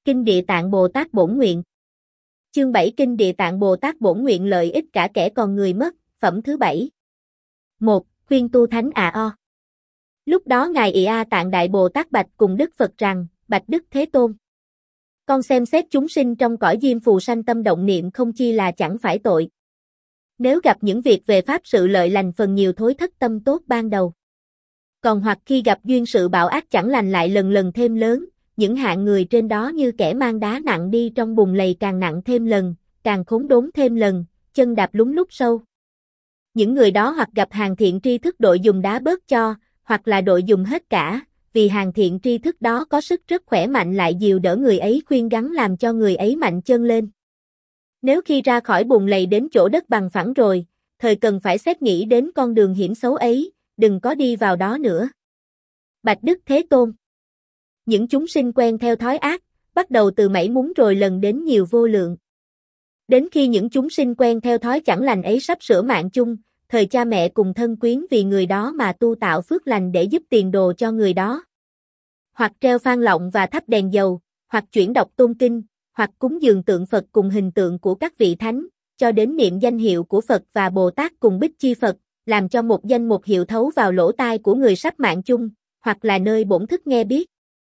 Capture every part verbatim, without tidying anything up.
Kinh Địa Tạng Bồ Tát Bổn Nguyện. Chương bảy Kinh Địa Tạng Bồ Tát Bổn Nguyện lợi ích cả kẻ còn người mất, phẩm thứ bảy. một. Khuyên tu thánh à o. Lúc đó Ngài Ị A Tạng Đại Bồ Tát bạch cùng Đức Phật rằng, bạch Đức Thế Tôn. Con xem xét chúng sinh trong cõi diêm phù sanh tâm động niệm không chi là chẳng phải tội. Nếu gặp những việc về pháp sự lợi lành phần nhiều thối thất tâm tốt ban đầu. Còn hoặc khi gặp duyên sự bạo ác chẳng lành lại lần lần thêm lớn, những hạng người trên đó như kẻ mang đá nặng đi trong bùn lầy càng nặng thêm lần, càng khốn đốn thêm lần, chân đạp lún lút sâu. Những người đó hoặc gặp hàng thiện tri thức đội dùng đá bớt cho, hoặc là đội dùng hết cả, vì hàng thiện tri thức đó có sức rất khỏe mạnh lại dìu đỡ người ấy khuyên gắng làm cho người ấy mạnh chân lên. Nếu khi ra khỏi bùn lầy đến chỗ đất bằng phẳng rồi, thời cần phải xét nghĩ đến con đường hiểm xấu ấy, đừng có đi vào đó nữa. Bạch Đức Thế Tôn. Những chúng sinh quen theo thói ác, bắt đầu từ mảy muốn rồi lần đến nhiều vô lượng. Đến khi những chúng sinh quen theo thói chẳng lành ấy sắp sửa mạng chung, thời cha mẹ cùng thân quyến vì người đó mà tu tạo phước lành để giúp tiền đồ cho người đó. Hoặc treo phan lọng và thắp đèn dầu, hoặc chuyển đọc tôn kinh, hoặc cúng dường tượng Phật cùng hình tượng của các vị thánh, cho đến niệm danh hiệu của Phật và Bồ Tát cùng Bích Chi Phật, làm cho một danh một hiệu thấu vào lỗ tai của người sắp mạng chung, hoặc là nơi bổn thức nghe biết.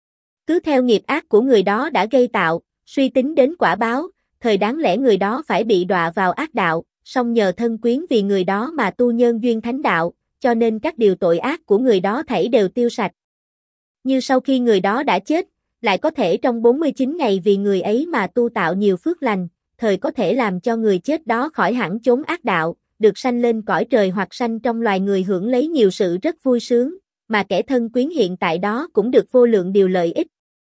Cứ theo nghiệp ác của người đó đã gây tạo, suy tính đến quả báo, thời đáng lẽ người đó phải bị đọa vào ác đạo, song nhờ thân quyến vì người đó mà tu nhân duyên thánh đạo, cho nên các điều tội ác của người đó thảy đều tiêu sạch. Như sau khi người đó đã chết, lại có thể trong bốn mươi chín ngày vì người ấy mà tu tạo nhiều phước lành, thời có thể làm cho người chết đó khỏi hẳn chốn ác đạo, được sanh lên cõi trời hoặc sanh trong loài người hưởng lấy nhiều sự rất vui sướng, mà kẻ thân quyến hiện tại đó cũng được vô lượng điều lợi ích.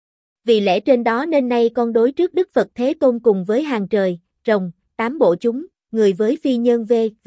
Vì lẽ trên đó nên nay con đối trước Đức Phật Thế Tôn cùng với hàng trời, rồng, tám bộ chúng, người với phi nhân v v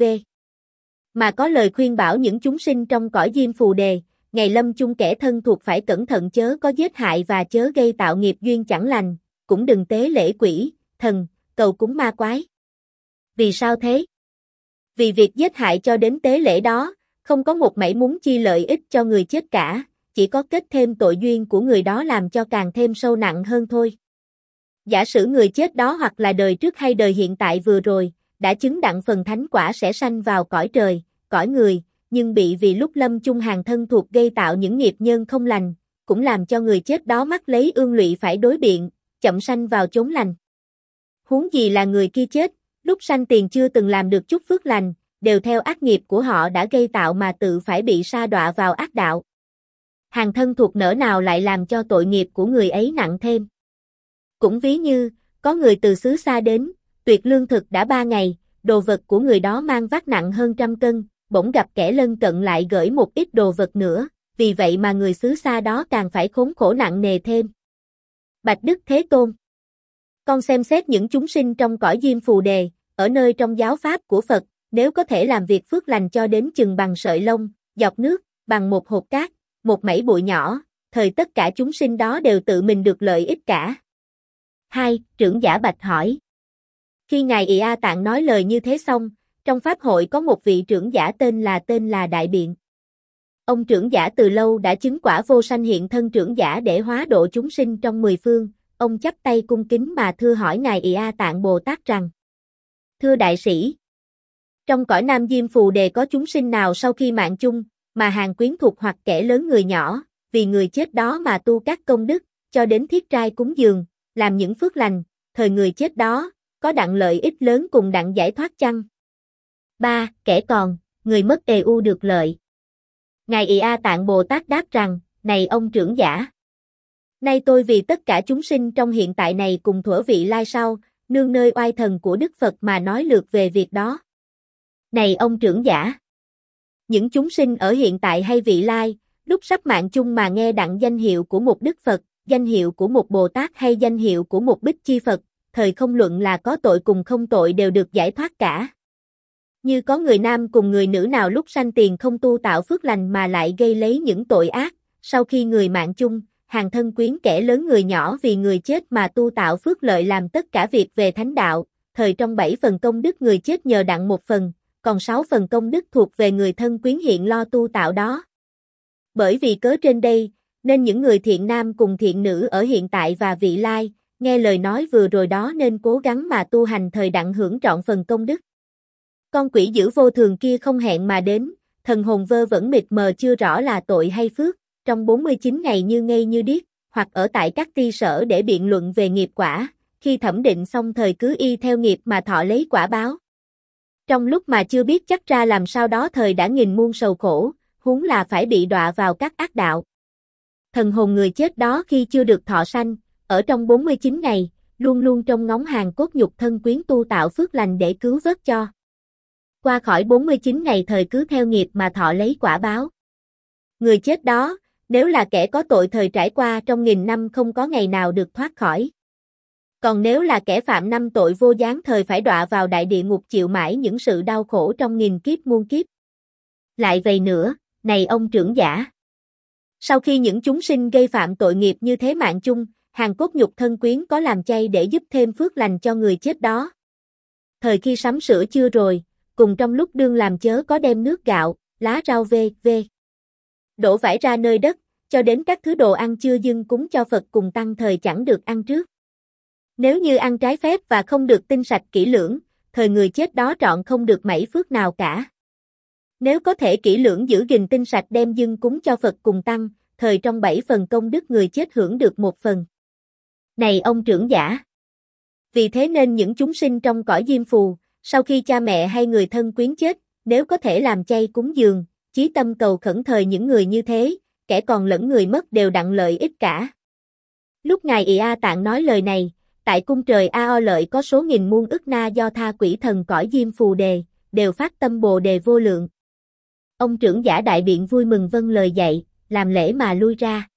mà có lời khuyên bảo những chúng sinh trong cõi diêm phù đề, ngày lâm chung kẻ thân thuộc phải cẩn thận chớ có giết hại và chớ gây tạo nghiệp duyên chẳng lành, cũng đừng tế lễ quỷ, thần, cầu cúng ma quái. Vì sao thế? Vì việc giết hại cho đến tế lễ đó, không có một mảy muốn chi lợi ích cho người chết cả, chỉ có kết thêm tội duyên của người đó làm cho càng thêm sâu nặng hơn thôi. Giả sử người chết đó hoặc là đời trước hay đời hiện tại vừa rồi, đã chứng đặng phần thánh quả sẽ sanh vào cõi trời, cõi người, nhưng bị vì lúc lâm chung hàng thân thuộc gây tạo những nghiệp nhân không lành, cũng làm cho người chết đó mắc lấy ương lụy phải đối biện, chậm sanh vào chốn lành. Huống gì là người kia chết, lúc sanh tiền chưa từng làm được chút phước lành, đều theo ác nghiệp của họ đã gây tạo mà tự phải bị sa đọa vào ác đạo. Hàng thân thuộc nỡ nào lại làm cho tội nghiệp của người ấy nặng thêm. Cũng ví như, có người từ xứ xa đến, tuyệt lương thực đã ba ngày, đồ vật của người đó mang vác nặng hơn trăm cân, bỗng gặp kẻ lân cận lại gửi một ít đồ vật nữa, vì vậy mà người xứ xa đó càng phải khốn khổ nặng nề thêm. Bạch Đức Thế Tôn. Con xem xét những chúng sinh trong cõi diêm phù đề, ở nơi trong giáo pháp của Phật, nếu có thể làm việc phước lành cho đến chừng bằng sợi lông, giọt nước, bằng một hột cát, một mẩy bụi nhỏ, thời tất cả chúng sinh đó đều tự mình được lợi ích cả. hai. Trưởng giả bạch hỏi. Khi Ngài Ị A Tạng nói lời như thế xong, trong pháp hội có một vị trưởng giả tên là tên là Đại Biện. Ông trưởng giả từ lâu đã chứng quả vô sanh hiện thân trưởng giả để hóa độ chúng sinh trong mười phương, ông chắp tay cung kính mà thưa hỏi Ngài Ị A Tạng Bồ Tát rằng: Thưa đại sĩ, trong cõi Nam Diêm Phù Đề có chúng sinh nào sau khi mạng chung, mà hàng quyến thuộc hoặc kẻ lớn người nhỏ, vì người chết đó mà tu các công đức, cho đến thiết trai cúng dường, làm những phước lành, thời người chết đó, có đặng lợi ích lớn cùng đặng giải thoát chăng? ba. Kẻ còn, người mất ề u được lợi. Ngài Ị A Tạng Bồ Tát đáp rằng: Này ông trưởng giả, nay tôi vì tất cả chúng sinh trong hiện tại này cùng thuở vị lai sau, nương nơi oai thần của Đức Phật mà nói lược về việc đó. Này ông trưởng giả, những chúng sinh ở hiện tại hay vị lai, lúc sắp mạng chung mà nghe đặng danh hiệu của một Đức Phật, danh hiệu của một Bồ Tát hay danh hiệu của một Bích Chi Phật, thời không luận là có tội cùng không tội đều được giải thoát cả. Như có người nam cùng người nữ nào lúc sanh tiền không tu tạo phước lành mà lại gây lấy những tội ác, sau khi người mạng chung, hàng thân quyến kẻ lớn người nhỏ vì người chết mà tu tạo phước lợi làm tất cả việc về thánh đạo, thời trong bảy phần công đức người chết nhờ đặng một phần, còn sáu phần công đức thuộc về người thân quyến hiện lo tu tạo đó. Bởi vì cớ trên đây, nên những người thiện nam cùng thiện nữ ở hiện tại và vị lai, nghe lời nói vừa rồi đó nên cố gắng mà tu hành thời đặng hưởng trọn phần công đức. Con quỷ dữ vô thường kia không hẹn mà đến, thần hồn vơ vẩn mịt mờ chưa rõ là tội hay phước, trong bốn mươi chín ngày như ngây như điếc, hoặc ở tại các ti sở để biện luận về nghiệp quả, khi thẩm định xong thời cứ y theo nghiệp mà thọ lấy quả báo. Trong lúc mà chưa biết chắc ra làm sao đó thời đã nghìn muôn sầu khổ, huống là phải bị đọa vào các ác đạo. Thần hồn người chết đó khi chưa được thọ sanh, ở trong bốn mươi chín ngày, luôn luôn trông ngóng hàng cốt nhục thân quyến tu tạo phước lành để cứu vớt cho. Qua khỏi bốn mươi chín ngày thời cứ theo nghiệp mà thọ lấy quả báo. Người chết đó, nếu là kẻ có tội thời trải qua trong nghìn năm không có ngày nào được thoát khỏi. Còn nếu là kẻ phạm năm tội vô gián thời phải đọa vào đại địa ngục chịu mãi những sự đau khổ trong nghìn kiếp muôn kiếp. Lại vậy nữa, này ông trưởng giả. Sau khi những chúng sinh gây phạm tội nghiệp như thế mạng chung, hàng cốt nhục thân quyến có làm chay để giúp thêm phước lành cho người chết đó. Thời khi sắm sửa chưa rồi, cùng trong lúc đương làm chớ có đem nước gạo, lá rau vê, vê. Đổ vải ra nơi đất, cho đến các thứ đồ ăn chưa dâng cúng cho Phật cùng tăng thời chẳng được ăn trước. Nếu như ăn trái phép và không được tinh sạch kỹ lưỡng, thời người chết đó trọn không được mảy phước nào cả. Nếu có thể kỹ lưỡng giữ gìn tinh sạch đem dâng cúng cho Phật cùng tăng, thời trong bảy phần công đức người chết hưởng được một phần. Này ông trưởng giả! Vì thế nên những chúng sinh trong cõi diêm phù, sau khi cha mẹ hay người thân quyến chết, nếu có thể làm chay cúng dường, chí tâm cầu khẩn thời những người như thế, kẻ còn lẫn người mất đều đặng lợi ích cả. Lúc Ngài Ị A Tạng nói lời này, tại cung trời A O Lợi có số nghìn muôn ức na do tha quỷ thần cõi diêm phù đề, đều phát tâm bồ đề vô lượng. Ông trưởng giả đại biện vui mừng vâng lời dạy, làm lễ mà lui ra.